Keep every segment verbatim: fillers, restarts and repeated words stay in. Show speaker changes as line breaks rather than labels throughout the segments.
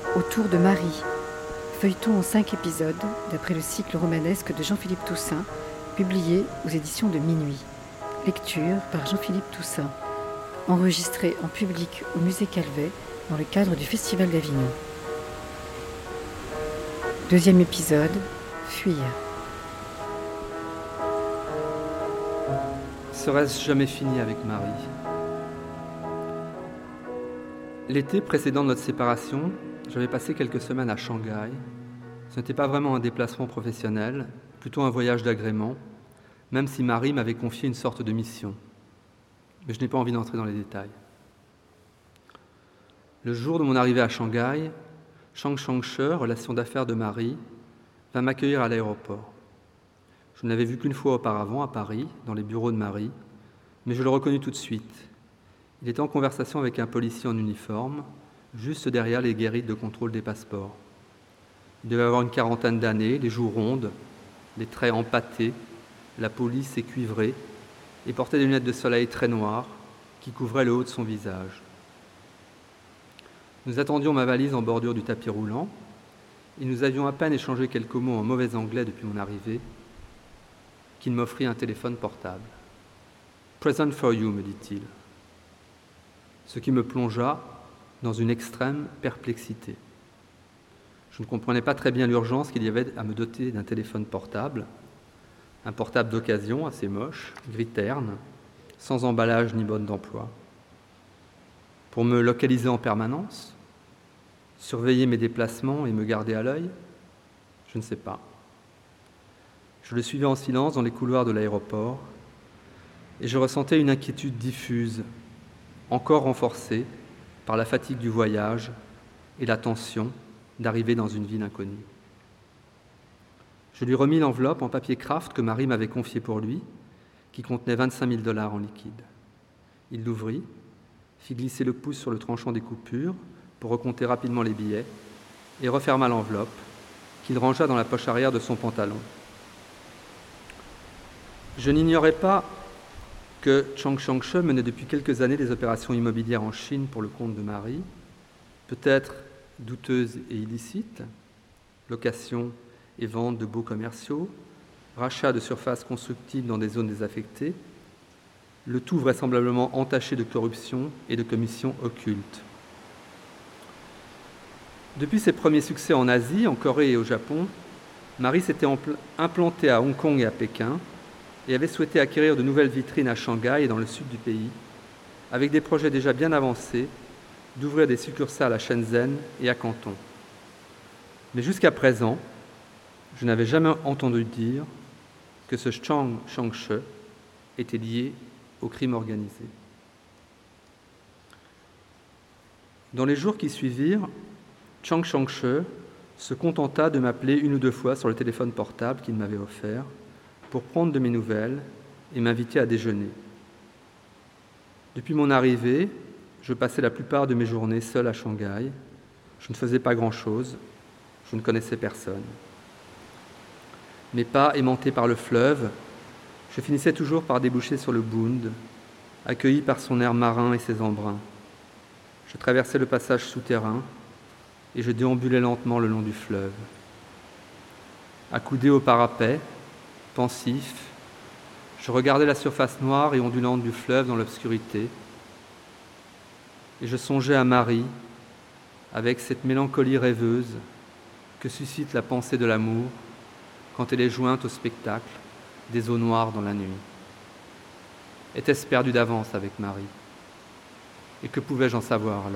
Autour de Marie, feuilleton en cinq épisodes, d'après le cycle romanesque de Jean-Philippe Toussaint, publié aux éditions de Minuit. Lecture par Jean-Philippe Toussaint. Enregistré en public au Musée Calvet dans le cadre du Festival d'Avignon. Deuxième épisode, Fuir.
Serait-ce jamais fini avec Marie ? L'été précédent notre séparation, j'avais passé quelques semaines à Shanghai. Ce n'était pas vraiment un déplacement professionnel, plutôt un voyage d'agrément, même si Marie m'avait confié une sorte de mission. Mais je n'ai pas envie d'entrer dans les détails. Le jour de mon arrivée à Shanghai, Chang Chang-she, relation d'affaires de Marie, vint m'accueillir à l'aéroport. Je ne l'avais vu qu'une fois auparavant à Paris, dans les bureaux de Marie, mais je le reconnus tout de suite. Il était en conversation avec un policier en uniforme, juste derrière les guérites de contrôle des passeports. Il devait avoir une quarantaine d'années, les joues rondes, les traits empâtés, la peau lisse et cuivrée, et portait des lunettes de soleil très noires qui couvraient le haut de son visage. Nous attendions ma valise en bordure du tapis roulant, et nous avions à peine échangé quelques mots en mauvais anglais depuis mon arrivée, qu'il m'offrit un téléphone portable. « Present for you », me dit-il. Ce qui me plongea dans une extrême perplexité. Je ne comprenais pas très bien l'urgence qu'il y avait à me doter d'un téléphone portable, un portable d'occasion assez moche, gris terne, sans emballage ni mode d'emploi. Pour me localiser en permanence, surveiller mes déplacements et me garder à l'œil, je ne sais pas. Je le suivais en silence dans les couloirs de l'aéroport et je ressentais une inquiétude diffuse, encore renforcée par la fatigue du voyage et la tension d'arriver dans une ville inconnue. Je lui remis l'enveloppe en papier craft que Marie m'avait confiée pour lui, qui contenait vingt-cinq mille dollars en liquide. Il l'ouvrit, fit glisser le pouce sur le tranchant des coupures pour recompter rapidement les billets et referma l'enveloppe, qu'il rangea dans la poche arrière de son pantalon. Je n'ignorais pas que Chang Chang-she menait depuis quelques années des opérations immobilières en Chine pour le compte de Marie, peut-être douteuses et illicites, location et vente de baux commerciaux, rachat de surfaces constructibles dans des zones désaffectées, le tout vraisemblablement entaché de corruption et de commissions occultes. Depuis ses premiers succès en Asie, en Corée et au Japon, Marie s'était empl- implantée à Hong Kong et à Pékin et avait souhaité acquérir de nouvelles vitrines à Shanghai et dans le sud du pays, avec des projets déjà bien avancés d'ouvrir des succursales à Shenzhen et à Canton. Mais jusqu'à présent, je n'avais jamais entendu dire que ce Chang Chang-she était lié au crime organisé. Dans les jours qui suivirent, Chang Chang-she se contenta de m'appeler une ou deux fois sur le téléphone portable qu'il m'avait offert pour prendre de mes nouvelles et m'inviter à déjeuner. Depuis mon arrivée, je passais la plupart de mes journées seul à Shanghai. Je ne faisais pas grand-chose, je ne connaissais personne. Mes pas aimantés par le fleuve, je finissais toujours par déboucher sur le Bund, accueilli par son air marin et ses embruns. Je traversais le passage souterrain et je déambulais lentement le long du fleuve. Accoudé au parapet, pensif, je regardais la surface noire et ondulante du fleuve dans l'obscurité et je songeais à Marie avec cette mélancolie rêveuse que suscite la pensée de l'amour quand elle est jointe au spectacle des eaux noires dans la nuit. Était-ce perdu d'avance avec Marie ? Et que pouvais-je en savoir alors ?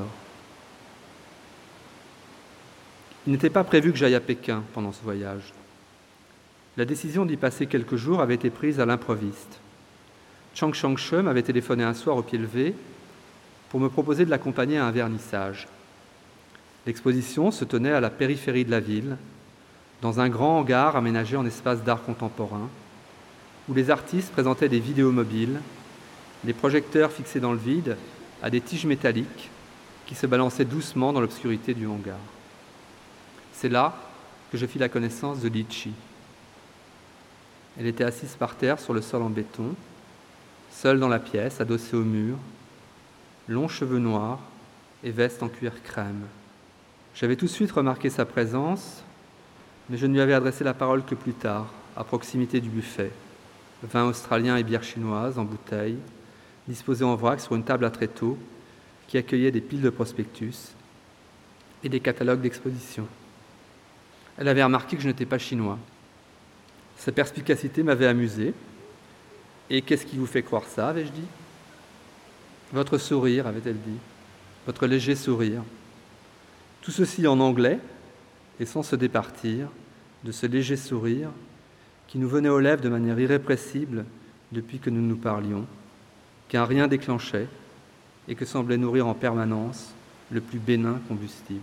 Il n'était pas prévu que j'aille à Pékin pendant ce voyage. La décision d'y passer quelques jours avait été prise à l'improviste. Chang Chang-she m'avait téléphoné un soir au pied levé pour me proposer de l'accompagner à un vernissage. L'exposition se tenait à la périphérie de la ville, dans un grand hangar aménagé en espace d'art contemporain, où les artistes présentaient des vidéos mobiles, des projecteurs fixés dans le vide à des tiges métalliques qui se balançaient doucement dans l'obscurité du hangar. C'est là que je fis la connaissance de Li Chi. Elle était assise par terre sur le sol en béton, seule dans la pièce, adossée au mur, longs cheveux noirs et veste en cuir crème. J'avais tout de suite remarqué sa présence, mais je ne lui avais adressé la parole que plus tard, à proximité du buffet. Vin australien et bière chinoise en bouteille, disposés en vrac sur une table à tréteaux qui accueillait des piles de prospectus et des catalogues d'exposition. Elle avait remarqué que je n'étais pas chinois. Sa perspicacité m'avait amusé. « Et qu'est-ce qui vous fait croire ça ?» avais-je dit. « Votre sourire, avait-elle dit, votre léger sourire. » Tout ceci en anglais, et sans se départir de ce léger sourire qui nous venait aux lèvres de manière irrépressible depuis que nous nous parlions, qu'un rien déclenchait et que semblait nourrir en permanence le plus bénin combustible.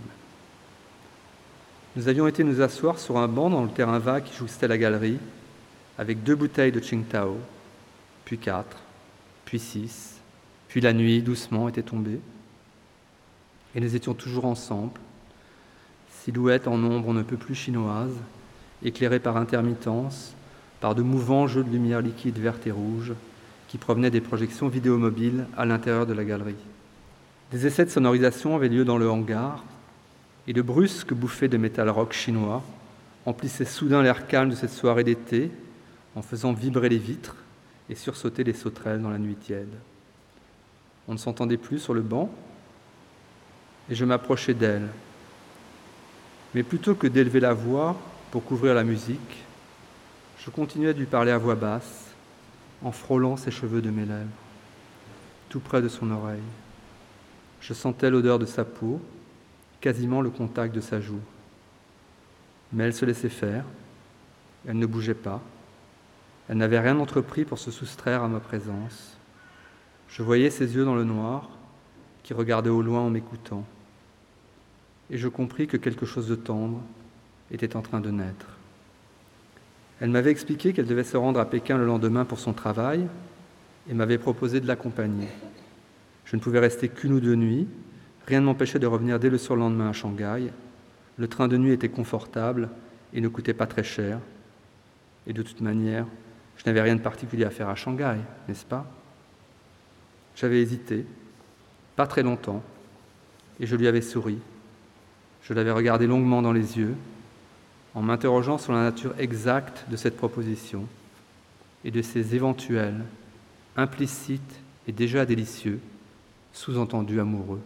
Nous avions été nous asseoir sur un banc dans le terrain vague qui jouxtait la galerie, avec deux bouteilles de Tsingtao, puis quatre, puis six, puis la nuit doucement était tombée, et nous étions toujours ensemble, silhouette en ombre on ne peut plus chinoise, éclairée par intermittence, par de mouvants jeux de lumière liquide verte et rouge qui provenaient des projections vidéomobiles à l'intérieur de la galerie. Des essais de sonorisation avaient lieu dans le hangar, et de brusques bouffées de métal rock chinois emplissaient soudain l'air calme de cette soirée d'été en faisant vibrer les vitres et sursauter les sauterelles dans la nuit tiède. On ne s'entendait plus sur le banc, et je m'approchai d'elle. Mais plutôt que d'élever la voix pour couvrir la musique, je continuais de lui parler à voix basse, en frôlant ses cheveux de mes lèvres, tout près de son oreille. Je sentais l'odeur de sa peau, quasiment le contact de sa joue. Mais elle se laissait faire, elle ne bougeait pas, elle n'avait rien entrepris pour se soustraire à ma présence. Je voyais ses yeux dans le noir, qui regardaient au loin en m'écoutant. Et je compris que quelque chose de tendre était en train de naître. Elle m'avait expliqué qu'elle devait se rendre à Pékin le lendemain pour son travail et m'avait proposé de l'accompagner. Je ne pouvais rester qu'une ou deux nuits, rien ne m'empêchait de revenir dès le surlendemain à Shanghai. Le train de nuit était confortable et ne coûtait pas très cher. Et de toute manière, je n'avais rien de particulier à faire à Shanghai, n'est-ce pas ? J'avais hésité, pas très longtemps, et je lui avais souri. Je l'avais regardé longuement dans les yeux, en m'interrogeant sur la nature exacte de cette proposition et de ses éventuels, implicites et déjà délicieux, sous-entendus amoureux.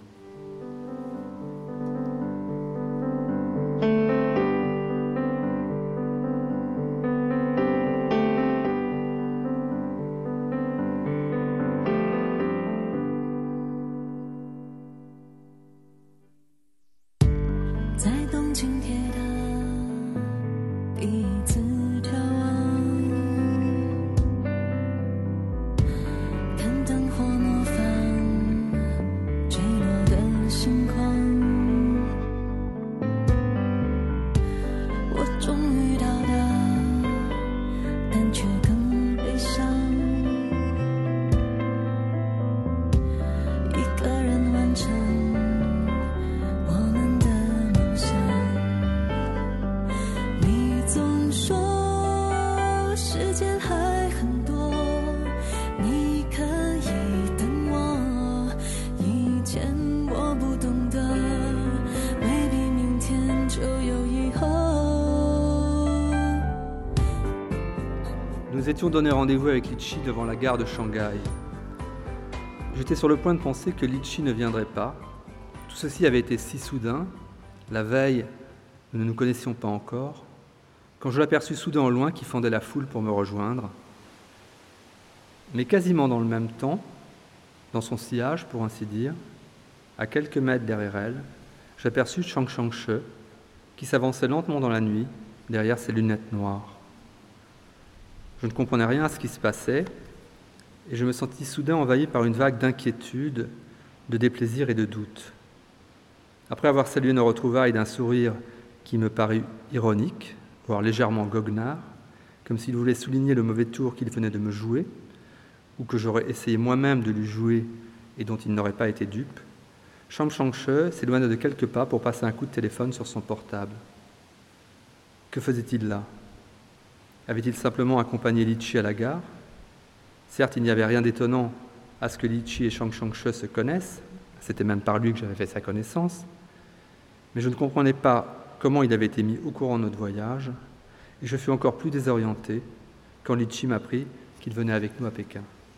Nous étions donné rendez-vous avec Litchi devant la gare de Shanghai. J'étais sur le point de penser que Litchi ne viendrait pas. Tout ceci avait été si soudain. La veille, nous ne nous connaissions pas encore, quand je l'aperçus soudain au loin qui fendait la foule pour me rejoindre. Mais quasiment dans le même temps, dans son sillage, pour ainsi dire, à quelques mètres derrière elle, j'aperçus Chang Chang-che qui s'avançait lentement dans la nuit derrière ses lunettes noires. Je ne comprenais rien à ce qui se passait et je me sentis soudain envahi par une vague d'inquiétude, de déplaisir et de doute. Après avoir salué nos retrouvailles d'un sourire qui me parut ironique, voire légèrement goguenard, comme s'il voulait souligner le mauvais tour qu'il venait de me jouer, ou que j'aurais essayé moi-même de lui jouer et dont il n'aurait pas été dupe, Chang Chang-che s'éloigna de quelques pas pour passer un coup de téléphone sur son portable. Que faisait-il là ? Avait-il simplement accompagné Litchi à la gare ? Certes, il n'y avait rien d'étonnant à ce que Litchi et Chang Chang-che se connaissent, c'était même par lui que j'avais fait sa connaissance, Mais je ne comprenais pas comment il avait été mis au courant de notre voyage, et je fus encore plus désorienté quand Litchi m'apprit qu'il venait avec nous à Pékin.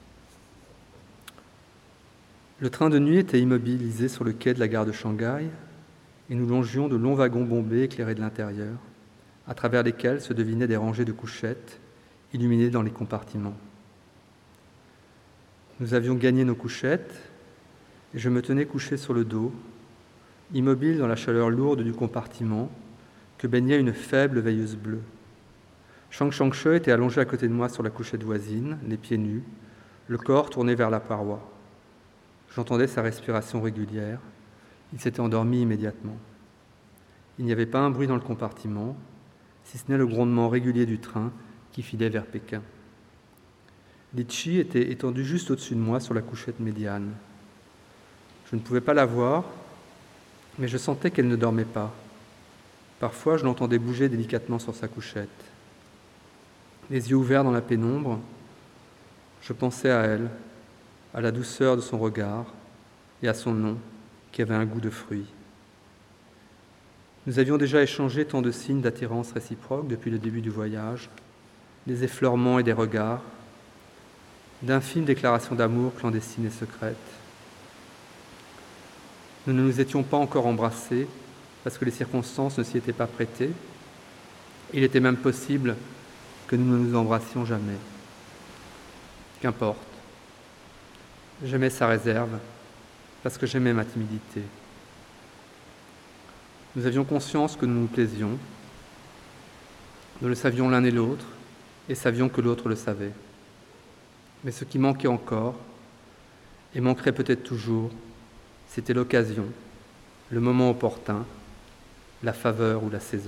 Le train de nuit était immobilisé sur le quai de la gare de Shanghai, et nous longions de longs wagons bombés éclairés de l'intérieur, à travers lesquels se devinaient des rangées de couchettes illuminées dans les compartiments. Nous avions gagné nos couchettes, et je me tenais couché sur le dos, immobile dans la chaleur lourde du compartiment que baignait une faible veilleuse bleue. Shang Shang-she était allongé à côté de moi sur la couchette voisine, les pieds nus, le corps tourné vers la paroi. J'entendais sa respiration régulière. Il s'était endormi immédiatement. Il n'y avait pas un bruit dans le compartiment, si ce n'est le grondement régulier du train qui filait vers Pékin. Litchi était étendue juste au-dessus de moi sur la couchette médiane. Je ne pouvais pas la voir, mais je sentais qu'elle ne dormait pas. Parfois, je l'entendais bouger délicatement sur sa couchette. Les yeux ouverts dans la pénombre, je pensais à elle, à la douceur de son regard et à son nom qui avait un goût de fruits. Nous avions déjà échangé tant de signes d'attirance réciproque depuis le début du voyage, des effleurements et des regards, d'infimes déclarations d'amour clandestines et secrètes. Nous ne nous étions pas encore embrassés parce que les circonstances ne s'y étaient pas prêtées. Il était même possible que nous ne nous embrassions jamais. Qu'importe. J'aimais sa réserve parce que j'aimais ma timidité. Nous avions conscience que nous nous plaisions. Nous le savions l'un et l'autre et savions que l'autre le savait. Mais ce qui manquait encore, et manquerait peut-être toujours, c'était l'occasion, le moment opportun, la faveur ou la saison.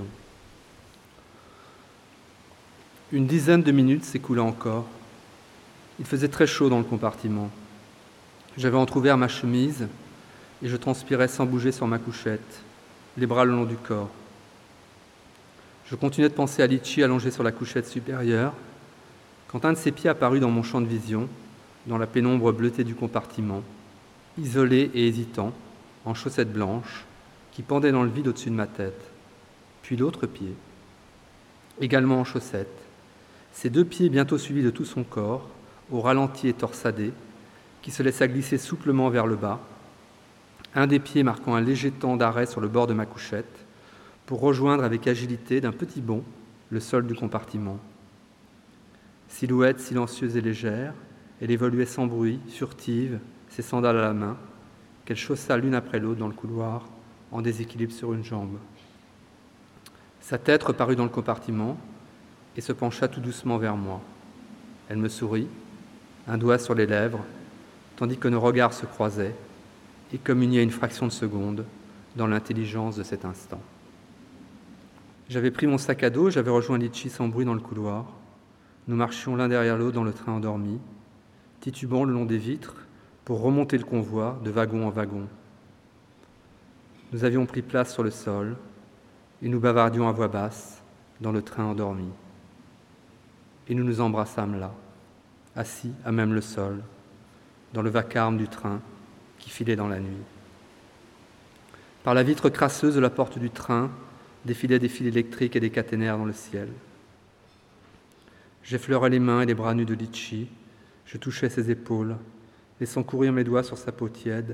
Une dizaine de minutes s'écoula encore. Il faisait très chaud dans le compartiment. J'avais entrouvert ma chemise et je transpirais sans bouger sur ma couchette, les bras le long du corps. Je continuais de penser à Litchi allongé sur la couchette supérieure, quand un de ses pieds apparut dans mon champ de vision, dans la pénombre bleutée du compartiment, isolé et hésitant, en chaussettes blanches, qui pendait dans le vide au-dessus de ma tête. Puis l'autre pied, également en chaussettes, ses deux pieds bientôt suivis de tout son corps, au ralenti et torsadé, qui se laissa glisser souplement vers le bas, un des pieds marquant un léger temps d'arrêt sur le bord de ma couchette, pour rejoindre avec agilité d'un petit bond le sol du compartiment. Silhouette silencieuse et légère, elle évoluait sans bruit, furtive, ses sandales à la main, qu'elle chaussa l'une après l'autre dans le couloir, en déséquilibre sur une jambe. Sa tête reparut dans le compartiment et se pencha tout doucement vers moi. Elle me sourit, un doigt sur les lèvres, tandis que nos regards se croisaient et communiaient une fraction de seconde dans l'intelligence de cet instant. J'avais pris mon sac à dos, j'avais rejoint Litchi sans bruit dans le couloir. Nous marchions l'un derrière l'autre dans le train endormi, titubant le long des vitres pour remonter le convoi de wagon en wagon. Nous avions pris place sur le sol et nous bavardions à voix basse dans le train endormi. Et nous nous embrassâmes là, assis à même le sol, dans le vacarme du train qui filait dans la nuit. Par la vitre crasseuse de la porte du train défilaient des fils électriques et des caténaires dans le ciel. J'effleurais les mains et les bras nus de Litchi, je touchais ses épaules, laissant courir mes doigts sur sa peau tiède.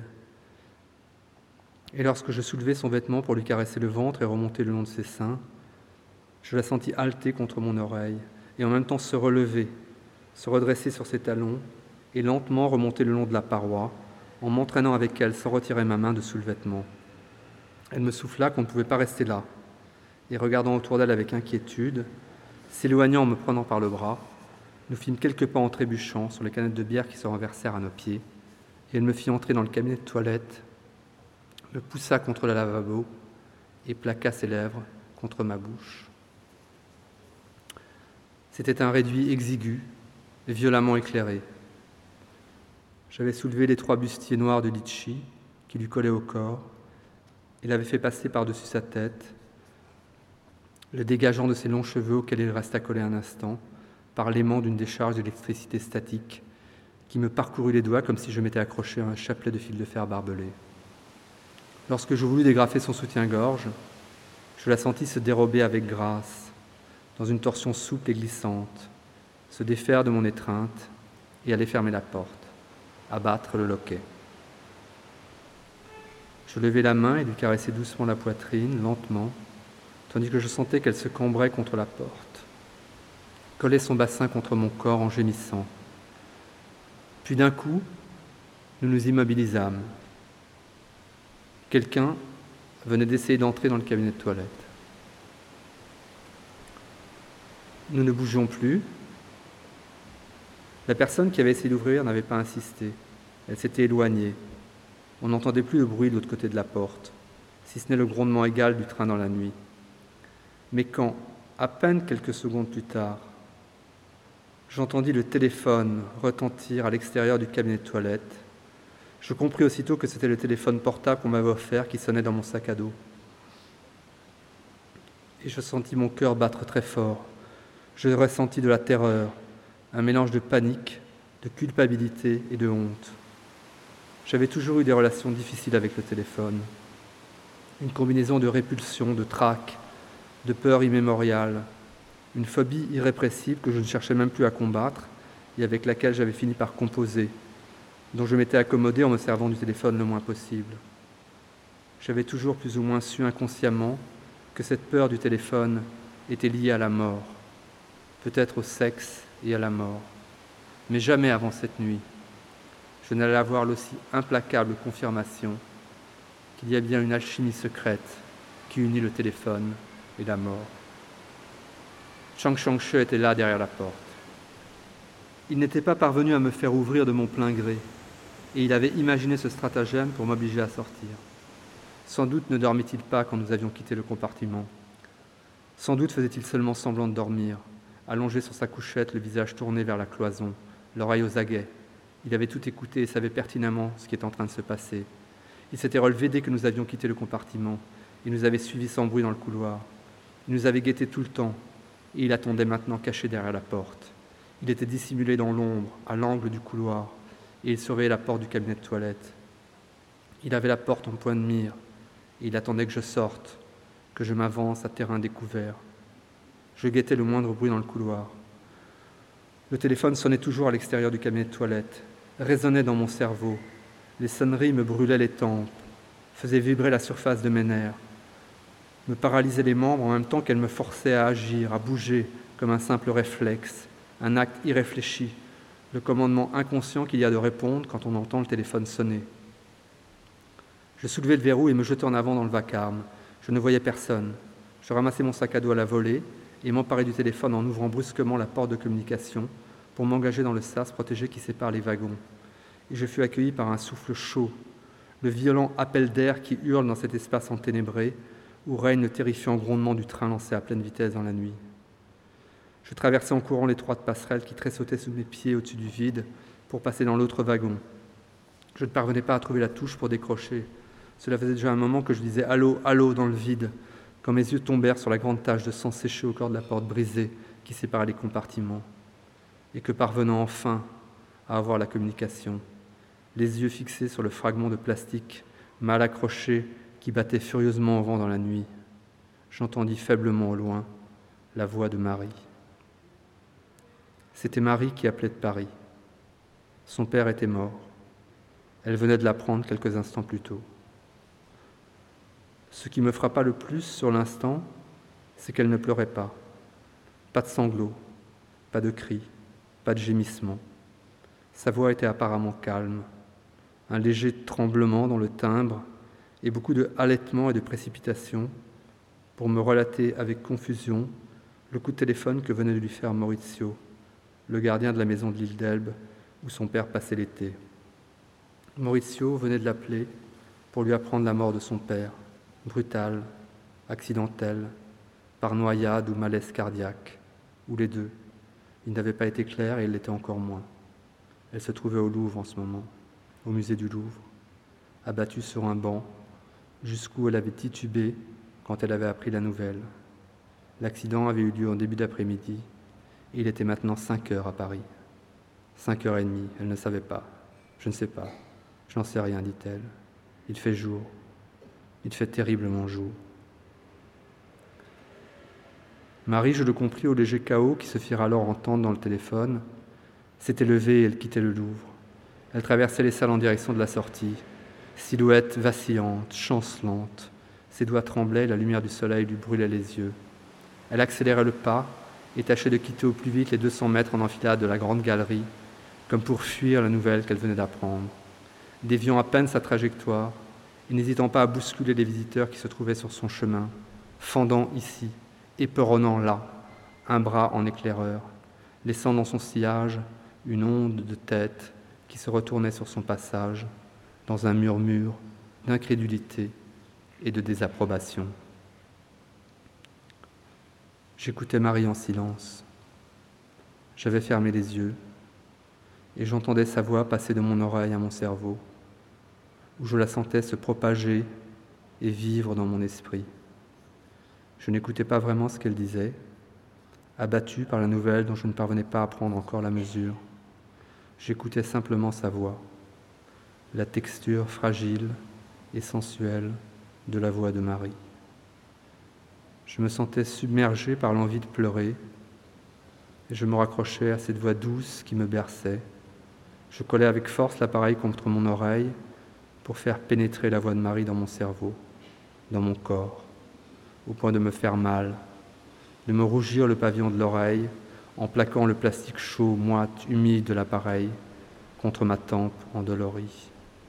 Et lorsque je soulevais son vêtement pour lui caresser le ventre et remonter le long de ses seins, je la sentis halter contre mon oreille et en même temps se relever, se redresser sur ses talons et lentement remonter le long de la paroi, en m'entraînant avec elle sans retirer ma main de sous le vêtement. Elle me souffla qu'on ne pouvait pas rester là, et regardant autour d'elle avec inquiétude, s'éloignant en me prenant par le bras, nous fîmes quelques pas en trébuchant sur les canettes de bière qui se renversèrent à nos pieds, et elle me fit entrer dans le cabinet de toilette, me poussa contre le lavabo et plaqua ses lèvres contre ma bouche. C'était un réduit exigu et violemment éclairé. J'avais soulevé les trois bustiers noirs de Litchi qui lui collaient au corps et l'avait fait passer par-dessus sa tête, le dégageant de ses longs cheveux auxquels il resta collé un instant par l'aimant d'une décharge d'électricité statique qui me parcourut les doigts comme si je m'étais accroché à un chapelet de fil de fer barbelé. Lorsque je voulus dégrafer son soutien-gorge, je la sentis se dérober avec grâce, dans une torsion souple et glissante, se défaire de mon étreinte et aller fermer la porte, abattre le loquet. Je levai la main et lui caressai doucement la poitrine, lentement, tandis que je sentais qu'elle se cambrait contre la porte, collait son bassin contre mon corps en gémissant. Puis d'un coup, nous nous immobilisâmes. Quelqu'un venait d'essayer d'entrer dans le cabinet de toilette. Nous ne bougions plus. La personne qui avait essayé d'ouvrir n'avait pas insisté. Elle s'était éloignée. On n'entendait plus le bruit de l'autre côté de la porte, si ce n'est le grondement égal du train dans la nuit. Mais quand, à peine quelques secondes plus tard, j'entendis le téléphone retentir à l'extérieur du cabinet de toilette, je compris aussitôt que c'était le téléphone portable qu'on m'avait offert qui sonnait dans mon sac à dos. Et je sentis mon cœur battre très fort. Je ressentis de la terreur, un mélange de panique, de culpabilité et de honte. J'avais toujours eu des relations difficiles avec le téléphone. Une combinaison de répulsion, de trac, de peur immémoriale, une phobie irrépressible que je ne cherchais même plus à combattre et avec laquelle j'avais fini par composer, dont je m'étais accommodé en me servant du téléphone le moins possible. J'avais toujours plus ou moins su inconsciemment que cette peur du téléphone était liée à la mort, peut-être au sexe et à la mort, mais jamais avant cette nuit. Je n'allais avoir l'aussi implacable confirmation qu'il y a bien une alchimie secrète qui unit le téléphone et la mort. Chang Chang-che était là derrière la porte. Il n'était pas parvenu à me faire ouvrir de mon plein gré, et il avait imaginé ce stratagème pour m'obliger à sortir. Sans doute ne dormait-il pas quand nous avions quitté le compartiment. Sans doute faisait-il seulement semblant de dormir, allongé sur sa couchette, le visage tourné vers la cloison, l'oreille aux aguets. Il avait tout écouté et savait pertinemment ce qui était en train de se passer. Il s'était relevé dès que nous avions quitté le compartiment. Il nous avait suivis sans bruit dans le couloir. Il nous avait guettés tout le temps, et il attendait maintenant caché derrière la porte. Il était dissimulé dans l'ombre, à l'angle du couloir, et il surveillait la porte du cabinet de toilette. Il avait la porte en point de mire, et il attendait que je sorte, que je m'avance à terrain découvert. Je guettais le moindre bruit dans le couloir. Le téléphone sonnait toujours à l'extérieur du cabinet de toilette, résonnait dans mon cerveau. Les sonneries me brûlaient les tempes, faisaient vibrer la surface de mes nerfs, me paralysaient les membres en même temps qu'elles me forçaient à agir, à bouger comme un simple réflexe, un acte irréfléchi, le commandement inconscient qu'il y a de répondre quand on entend le téléphone sonner. Je soulevai le verrou et me jetai en avant dans le vacarme. Je ne voyais personne. Je ramassai mon sac à dos à la volée et m'emparai du téléphone en ouvrant brusquement la porte de communication pour m'engager dans le sas protégé qui sépare les wagons. Et je fus accueilli par un souffle chaud, le violent appel d'air qui hurle dans cet espace enténébré où règne le terrifiant grondement du train lancé à pleine vitesse dans la nuit. Je traversai en courant l'étroite passerelle qui tressautait sous mes pieds au-dessus du vide pour passer dans l'autre wagon. Je ne parvenais pas à trouver la touche pour décrocher. Cela faisait déjà un moment que je disais « Allô, allô » dans le vide, quand mes yeux tombèrent sur la grande tache de sang séché au corps de la porte brisée qui séparait les compartiments, et que parvenant enfin à avoir la communication, les yeux fixés sur le fragment de plastique mal accroché qui battait furieusement au vent dans la nuit, j'entendis faiblement au loin la voix de Marie. C'était Marie qui appelait de Paris. Son père était mort. Elle venait de l'apprendre quelques instants plus tôt. Ce qui me frappa le plus sur l'instant, c'est qu'elle ne pleurait pas. Pas de sanglots, pas de cris, pas de gémissements. Sa voix était apparemment calme, un léger tremblement dans le timbre et beaucoup de halètements et de précipitations pour me relater avec confusion le coup de téléphone que venait de lui faire Maurizio, le gardien de la maison de l'île d'Elbe où son père passait l'été. Maurizio venait de l'appeler pour lui apprendre la mort de son père, brutale, accidentelle, par noyade ou malaise cardiaque, ou les deux. Il n'avait pas été clair et il l'était encore moins. Elle se trouvait au Louvre en ce moment, au musée du Louvre, abattue sur un banc, jusqu'où elle avait titubé quand elle avait appris la nouvelle. L'accident avait eu lieu en début d'après-midi, et il était maintenant cinq heures à Paris. Cinq heures et demie, elle ne savait pas. Je ne sais pas. Je n'en sais rien, dit-elle. Il fait jour. Il fait terriblement jour. Marie, je le compris au léger chaos qui se firent alors entendre dans le téléphone, s'était levée et elle quittait le Louvre. Elle traversait les salles en direction de la sortie, silhouette vacillante, chancelante. Ses doigts tremblaient, la lumière du soleil lui brûlait les yeux. Elle accélérait le pas et tâchait de quitter au plus vite les deux cents mètres en enfilade de la grande galerie, comme pour fuir la nouvelle qu'elle venait d'apprendre, déviant à peine sa trajectoire et n'hésitant pas à bousculer les visiteurs qui se trouvaient sur son chemin, fendant ici, éperonnant là, un bras en éclaireur, laissant dans son sillage une onde de tête qui se retournait sur son passage, dans un murmure d'incrédulité et de désapprobation. J'écoutais Marie en silence. J'avais fermé les yeux et j'entendais sa voix passer de mon oreille à mon cerveau, où je la sentais se propager et vivre dans mon esprit. Je n'écoutais pas vraiment ce qu'elle disait, abattu par la nouvelle dont je ne parvenais pas à prendre encore la mesure. J'écoutais simplement sa voix, la texture fragile et sensuelle de la voix de Marie. Je me sentais submergé par l'envie de pleurer et je me raccrochais à cette voix douce qui me berçait. Je collais avec force l'appareil contre mon oreille pour faire pénétrer la voix de Marie dans mon cerveau, dans mon corps, au point de me faire mal, de me rougir le pavillon de l'oreille en plaquant le plastique chaud, moite, humide de l'appareil contre ma tempe endolorie.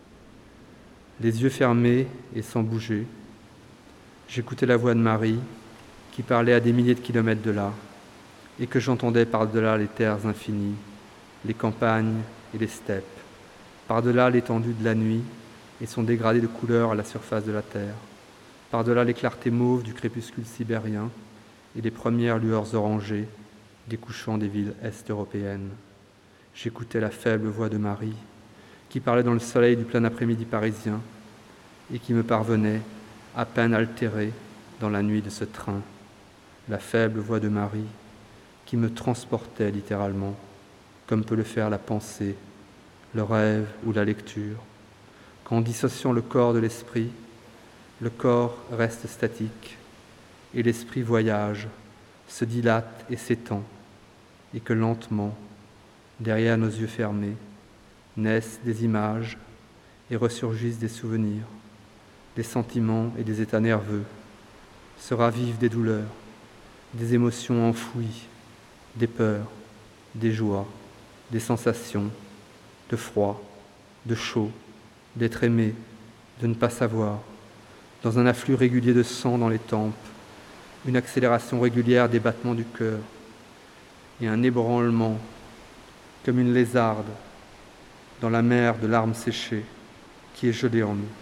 Les yeux fermés et sans bouger, j'écoutais la voix de Marie qui parlait à des milliers de kilomètres de là et que j'entendais par-delà les terres infinies, les campagnes et les steppes, par-delà l'étendue de la nuit et son dégradé de couleurs à la surface de la terre, par-delà les clartés mauves du crépuscule sibérien et les premières lueurs orangées découchant des villes est-européennes. J'écoutais la faible voix de Marie qui parlait dans le soleil du plein après-midi parisien et qui me parvenait, à peine altérée, dans la nuit de ce train. La faible voix de Marie qui me transportait littéralement, comme peut le faire la pensée, le rêve ou la lecture, qu'en dissociant le corps de l'esprit, le corps reste statique et l'esprit voyage, se dilate et s'étend, et que lentement, derrière nos yeux fermés, naissent des images et ressurgissent des souvenirs, des sentiments et des états nerveux, se ravivent des douleurs, des émotions enfouies, des peurs, des joies, des sensations, de froid, de chaud, d'être aimé, de ne pas savoir, dans un afflux régulier de sang dans les tempes, une accélération régulière des battements du cœur et un ébranlement comme une lézarde dans la mer de larmes séchées qui est gelée en nous.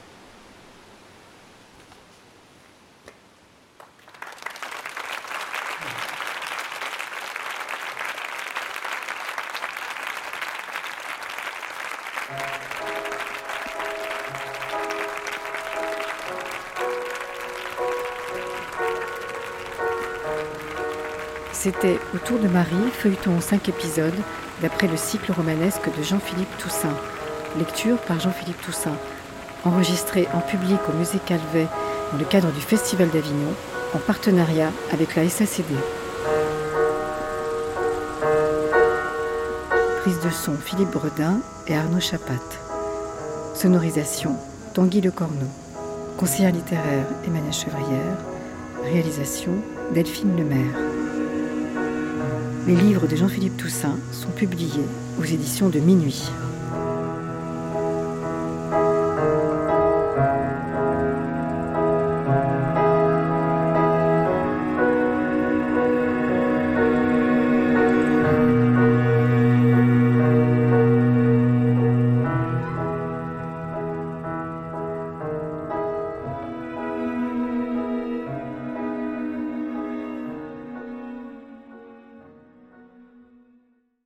C'était Autour de Marie, feuilleton en cinq épisodes, d'après le cycle romanesque de Jean-Philippe Toussaint. Lecture par Jean-Philippe Toussaint. Enregistré en public au Musée Calvet dans le cadre du Festival d'Avignon, en partenariat avec la S A C D. Prise de son Philippe Bredin et Arnaud Chapat. Sonorisation Tanguy Lecornu. Conseillère littéraire Emmanuelle Chevrière. Réalisation Delphine Lemaire. Les livres de Jean-Philippe Toussaint sont publiés aux éditions de Minuit.